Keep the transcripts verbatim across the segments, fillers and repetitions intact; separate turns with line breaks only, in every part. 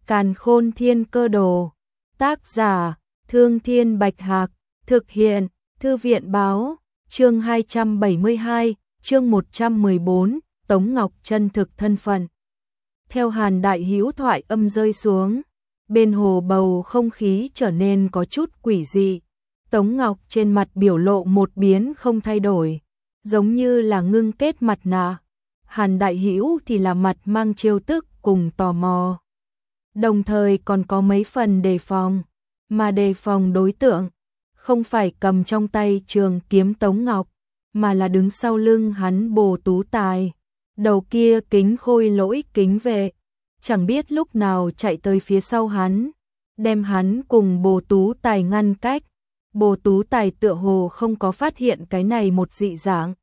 Càn Khôn Thiên Cơ Đồ. Tác giả: Thương Thiên Bạch Hạc. Thực hiện: Thư viện báo. Chương hai trăm bảy mươi hai, chương một trăm mười bốn, Tống Ngọc chân thực thân phận. Theo Hàn Đại Hữu thoại âm rơi xuống, bên hồ bầu không khí trở nên có chút quỷ dị. Tống Ngọc trên mặt biểu lộ một biến không thay đổi, giống như là ngưng kết mặt nạ. Hàn Đại Hữu thì là mặt mang trêu tức cùng tò mò, đồng thời còn có mấy phần đề phòng, mà đề phòng đối tượng không phải cầm trong tay trường kiếm Tống Ngọc, mà là đứng sau lưng hắn Bồ Tú Tài, đầu kia kính khôi lỗi kính vệ, chẳng biết lúc nào chạy tới phía sau hắn, đem hắn cùng Bồ Tú Tài ngăn cách. Bồ Tú Tài tựa hồ không có phát hiện cái này một dị dạng.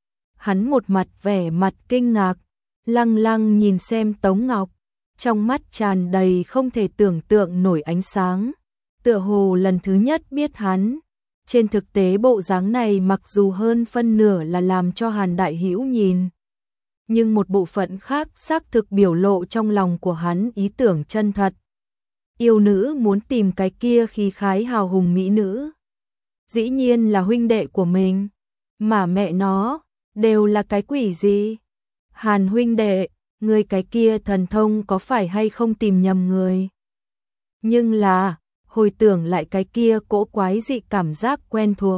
Hắn một mặt vẻ mặt kinh ngạc, lăng lăng nhìn xem Tống Ngọc, trong mắt tràn đầy không thể tưởng tượng nổi ánh sáng, tựa hồ lần thứ nhất biết hắn. Trên thực tế bộ dáng này mặc dù hơn phân nửa là làm cho Hàn Đại Hữu nhìn, nhưng một bộ phận khác xác thực biểu lộ trong lòng của hắn ý tưởng chân thật. Yêu nữ muốn tìm cái kia khí khái hào hùng mỹ nữ, dĩ nhiên là huynh đệ của mình, mà mẹ nó đều là cái quỷ gì? Hàn huynh đệ, người cái kia thần thông có phải hay không tìm nhầm người? Nhưng là, hồi tưởng lại cái kia cỗ quái dị cảm giác quen thuộc.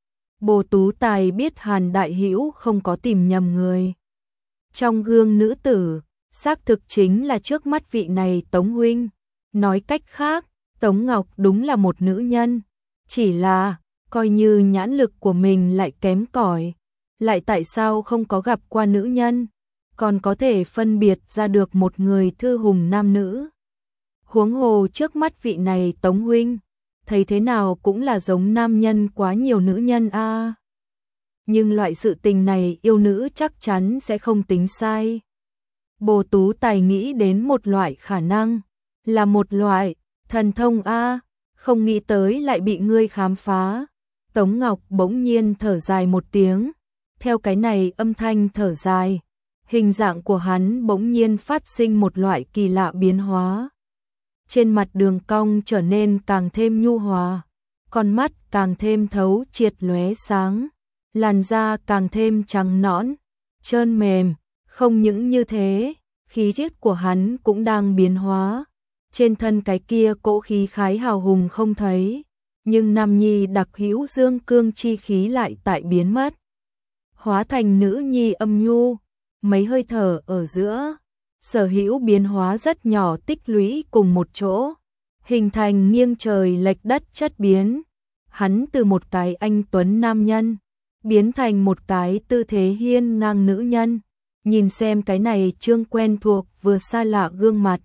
Bồ Tú Tài biết Hàn Đại Hữu không có tìm nhầm người. Trong gương nữ tử, xác thực chính là trước mắt vị này Tống huynh. Nói cách khác, Tống Ngọc đúng là một nữ nhân. Chỉ là, coi như nhãn lực của mình lại kém cỏi, lại tại sao không có gặp qua nữ nhân, còn có thể phân biệt ra được một người thư hùng nam nữ. Huống hồ trước mắt vị này Tống huynh, thấy thế nào cũng là giống nam nhân quá nhiều nữ nhân a. À. Nhưng loại sự tình này yêu nữ chắc chắn sẽ không tính sai. Bồ Tú Tài nghĩ đến một loại khả năng, là một loại thần thông a, à, không nghĩ tới lại bị ngươi khám phá. Tống Ngọc bỗng nhiên thở dài một tiếng, theo cái này âm thanh thở dài, hình dạng của hắn bỗng nhiên phát sinh một loại kỳ lạ biến hóa. Trên mặt đường cong trở nên càng thêm nhu hòa, con mắt càng thêm thấu triệt lóe sáng, làn da càng thêm trắng nõn, trơn mềm. Không những như thế, khí chất của hắn cũng đang biến hóa. Trên thân cái kia cỗ khí khái hào hùng không thấy, nhưng nam nhi đặc hữu dương cương chi khí lại tại biến mất, hóa thành nữ nhi âm nhu. Mấy hơi thở ở giữa, sở hữu biến hóa rất nhỏ tích lũy cùng một chỗ, hình thành nghiêng trời lệch đất chất biến. Hắn từ một cái anh tuấn nam nhân, biến thành một cái tư thế hiên ngang nữ nhân. Nhìn xem cái này trương quen thuộc vừa xa lạ gương mặt,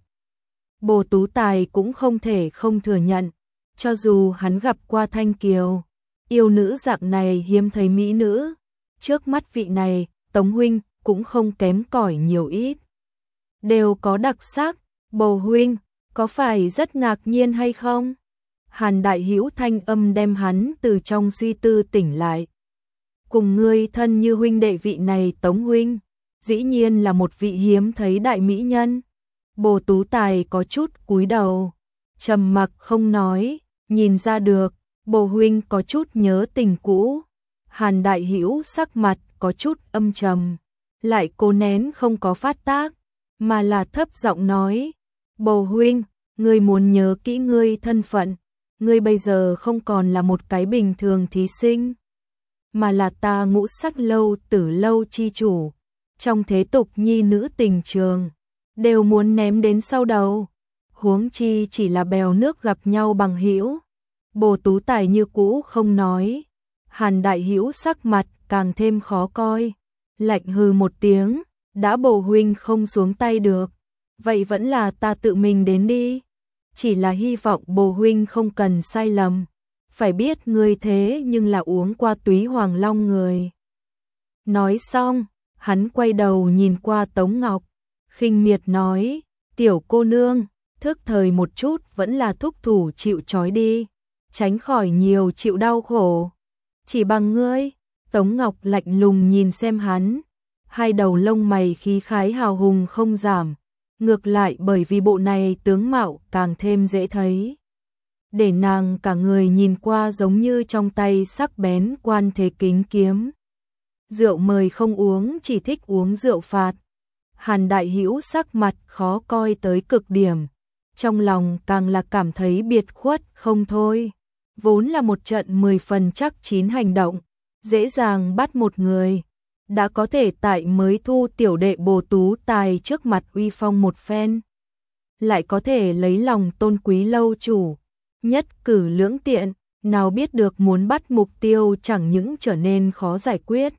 Bồ Tú Tài cũng không thể không thừa nhận, cho dù hắn gặp qua Thanh Kiều, yêu nữ dạng này hiếm thấy mỹ nữ, trước mắt vị này, Tống huynh, cũng không kém cỏi nhiều ít. Đều có đặc sắc. Bồ huynh, có phải rất ngạc nhiên hay không? Hàn Đại Hữu thanh âm đem hắn từ trong suy tư tỉnh lại. Cùng ngươi thân như huynh đệ vị này Tống huynh, dĩ nhiên là một vị hiếm thấy đại mỹ nhân. Bồ Tú Tài có chút cúi đầu, trầm mặc không nói, nhìn ra được, Bồ huynh có chút nhớ tình cũ. Hàn Đại Hữu sắc mặt có chút âm trầm, lại cố nén không có phát tác, mà là thấp giọng nói, Bồ huynh, ngươi muốn nhớ kỹ ngươi thân phận, ngươi bây giờ không còn là một cái bình thường thí sinh, mà là ta Ngũ Sắc lâu Tử lâu chi chủ. Trong thế tục nhi nữ tình trường, đều muốn ném đến sau đầu, huống chi chỉ là bèo nước gặp nhau bằng hữu. Bồ Tú Tài như cũ không nói. Hàn Đại Hữu sắc mặt càng thêm khó coi, lạnh hừ một tiếng, đã Bồ huynh không xuống tay được, vậy vẫn là ta tự mình đến đi. Chỉ là hy vọng Bồ huynh không cần sai lầm, phải biết người thế nhưng là uống qua túy hoàng long người. Nói xong, hắn quay đầu nhìn qua Tống Ngọc, khinh miệt nói, tiểu cô nương, thức thời một chút vẫn là thúc thủ chịu trói đi, tránh khỏi nhiều chịu đau khổ. Chỉ bằng ngươi. Tống Ngọc lạnh lùng nhìn xem hắn, hai đầu lông mày khí khái hào hùng không giảm, ngược lại bởi vì bộ này tướng mạo càng thêm dễ thấy. Để nàng cả người nhìn qua giống như trong tay sắc bén quan thế kính kiếm. Rượu mời không uống, chỉ thích uống rượu phạt. Hàn Đại Hữu sắc mặt khó coi tới cực điểm, trong lòng càng là cảm thấy biệt khuất không thôi. Vốn là một trận mười phần chắc chín hành động, dễ dàng bắt một người, đã có thể tại mới thu tiểu đệ Bồ Tú Tài trước mặt uy phong một phen, lại có thể lấy lòng tôn quý lâu chủ, nhất cử lưỡng tiện, nào biết được muốn bắt mục tiêu chẳng những trở nên khó giải quyết,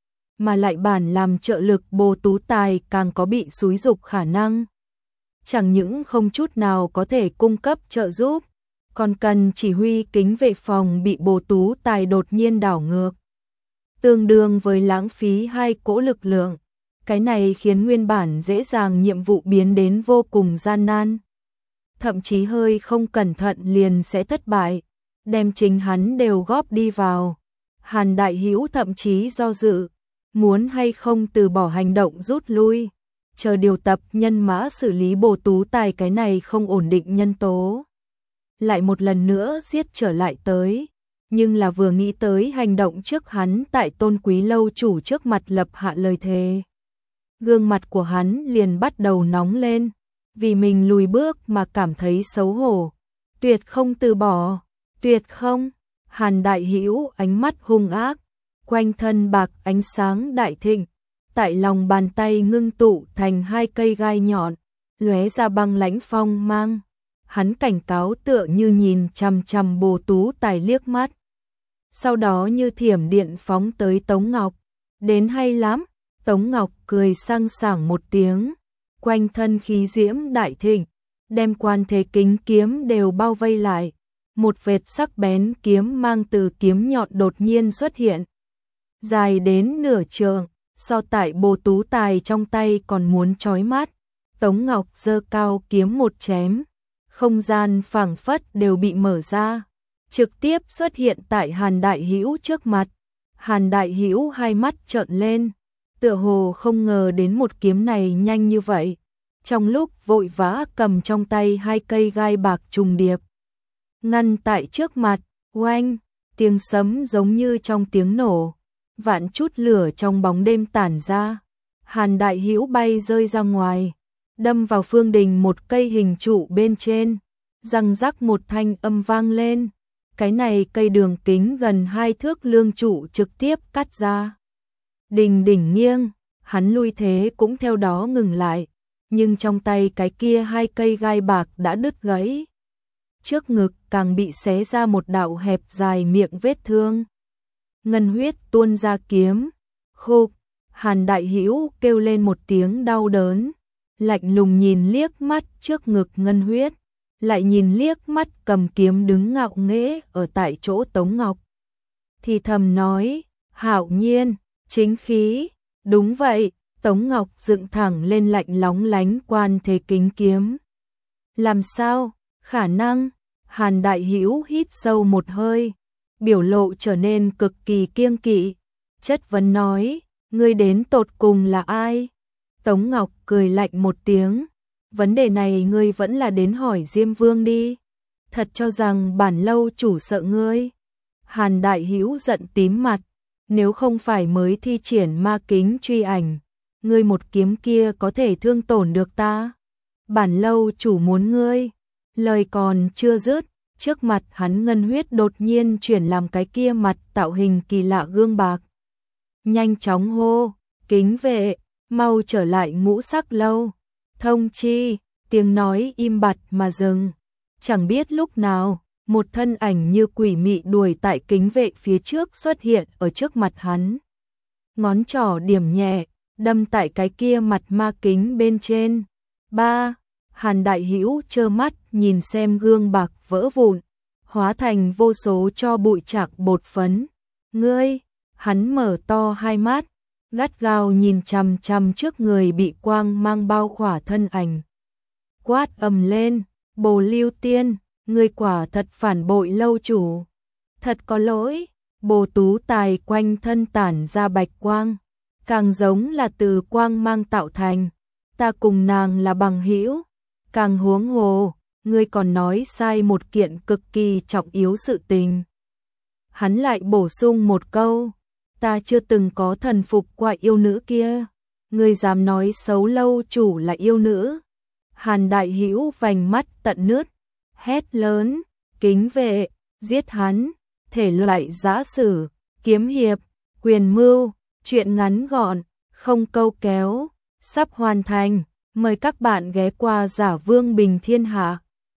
mà lại bản làm trợ lực Bồ Tú Tài càng có bị xúi dục khả năng. Chẳng những không chút nào có thể cung cấp trợ giúp, còn cần chỉ huy kính vệ phòng bị Bồ Tú Tài đột nhiên đảo ngược. Tương đương với lãng phí hai cỗ lực lượng, cái này khiến nguyên bản dễ dàng nhiệm vụ biến đến vô cùng gian nan. Thậm chí hơi không cẩn thận liền sẽ thất bại, đem chính hắn đều góp đi vào. Hàn Đại Hữu thậm chí do dự, muốn hay không từ bỏ hành động rút lui, chờ điều tập nhân mã xử lý Bồ Tú Tài cái này không ổn định nhân tố. Lại một lần nữa giết trở lại tới, nhưng là vừa nghĩ tới hành động trước hắn tại tôn quý lâu chủ trước mặt lập hạ lời thề. Gương mặt của hắn liền bắt đầu nóng lên, vì mình lùi bước mà cảm thấy xấu hổ. Tuyệt không từ bỏ, tuyệt không. Hàn Đại Hữu ánh mắt hung ác, quanh thân bạc ánh sáng đại thịnh, tại lòng bàn tay ngưng tụ thành hai cây gai nhọn, lóe ra băng lãnh phong mang. Hắn cảnh cáo tựa như nhìn chằm chằm Bồ Tú Tài liếc mắt. Sau đó như thiểm điện phóng tới Tống Ngọc. Đến hay lắm, Tống Ngọc cười sang sảng một tiếng, quanh thân khí diễm đại thịnh, đem quan thế kính kiếm đều bao vây lại. Một vệt sắc bén kiếm mang từ kiếm nhọn đột nhiên xuất hiện, dài đến nửa trượng, so tại Bồ Tú Tài trong tay còn muốn chói mắt. Tống Ngọc giơ cao kiếm một chém, không gian phảng phất đều bị mở ra, trực tiếp xuất hiện tại Hàn Đại Hữu trước mặt. Hàn Đại Hữu hai mắt trợn lên, tựa hồ không ngờ đến một kiếm này nhanh như vậy. Trong lúc vội vã cầm trong tay hai cây gai bạc trùng điệp, ngăn tại trước mặt, oanh, tiếng sấm giống như trong tiếng nổ, vạn chút lửa trong bóng đêm tản ra. Hàn Đại Hữu bay rơi ra ngoài, đâm vào phương đình một cây hình trụ bên trên, răng rắc một thanh âm vang lên. Cái này cây đường kính gần hai thước lương trụ trực tiếp cắt ra. Đình đỉnh nghiêng, hắn lui thế cũng theo đó ngừng lại, nhưng trong tay cái kia hai cây gai bạc đã đứt gãy. Trước ngực càng bị xé ra một đạo hẹp dài miệng vết thương. Ngân huyết tuôn ra kiếm, khục. Hàn Đại Hữu kêu lên một tiếng đau đớn, lạnh lùng nhìn liếc mắt trước ngực ngân huyết, lại nhìn liếc mắt cầm kiếm đứng ngạo nghễ ở tại chỗ Tống Ngọc. Thì thầm nói, hạo nhiên, chính khí, đúng vậy. Tống Ngọc dựng thẳng lên lạnh lóng lánh quan thế kính kiếm. Làm sao, khả năng? Hàn Đại Hữu hít sâu một hơi, biểu lộ trở nên cực kỳ kiêng kỵ, chất vấn nói, ngươi đến tột cùng là ai? Tống Ngọc cười lạnh một tiếng, vấn đề này ngươi vẫn là đến hỏi Diêm Vương đi, thật cho rằng bản lâu chủ sợ ngươi? Hàn Đại Hữu giận tím mặt, nếu không phải mới thi triển ma kính truy ảnh, ngươi một kiếm kia có thể thương tổn được ta? Bản lâu chủ muốn ngươi. Lời còn chưa dứt, trước mặt hắn ngân huyết đột nhiên chuyển làm cái kia mặt tạo hình kỳ lạ gương bạc. Nhanh chóng hô, kính vệ, mau trở lại Ngũ Sắc lâu. Thông chi, tiếng nói im bặt mà dừng. Chẳng biết lúc nào, một thân ảnh như quỷ mị đuổi tại kính vệ phía trước xuất hiện ở trước mặt hắn. Ngón trỏ điểm nhẹ, đâm tại cái kia mặt ma kính bên trên. Ba, Hàn Đại Hữu trơ mắt nhìn xem gương bạc vỡ vụn, hóa thành vô số cho bụi chạc bột phấn. Ngươi, hắn mở to hai mắt, gắt gao nhìn chằm chằm trước người bị quang mang bao khỏa thân ảnh. Quát ầm lên, Bồ Lưu Tiên, ngươi quả thật phản bội lâu chủ. Thật có lỗi. Bồ Tú Tài quanh thân tản ra bạch quang, càng giống là từ quang mang tạo thành. ta cùng nàng là bằng hữu, càng huống hồ, ngươi còn nói sai một kiện cực kỳ trọng yếu sự tình. Hắn lại bổ sung một câu, ta chưa từng có thần phục qua yêu nữ kia, ngươi dám nói xấu lâu chủ là yêu nữ. Hàn Đại Hữu vành mắt tận nước, hét lớn, kính vệ, giết hắn, thể loại giã sử, kiếm hiệp, quyền mưu, chuyện ngắn gọn, không câu kéo, sắp hoàn thành, mời các bạn ghé qua Giả Vương Bình Thiên Hạ.